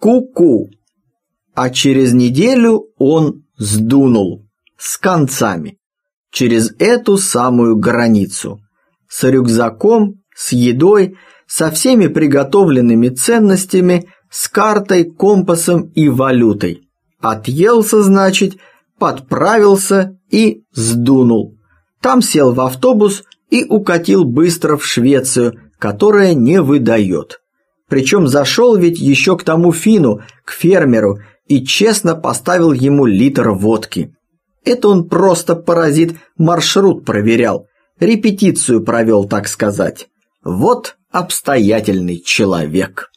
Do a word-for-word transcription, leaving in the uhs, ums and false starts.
ку-ку. А через неделю он сдунул с концами через эту самую границу, с рюкзаком, с едой, со всеми приготовленными ценностями, с картой, компасом и валютой. Отъелся, значит, подправился и сдунул. Там сел в автобус и укатил быстро в Швецию, которая не выдает. Причем зашел ведь еще к тому финну, к фермеру, и честно поставил ему литр водки. Это он просто, паразит, маршрут проверял, репетицию провел, так сказать. Вот обстоятельный человек.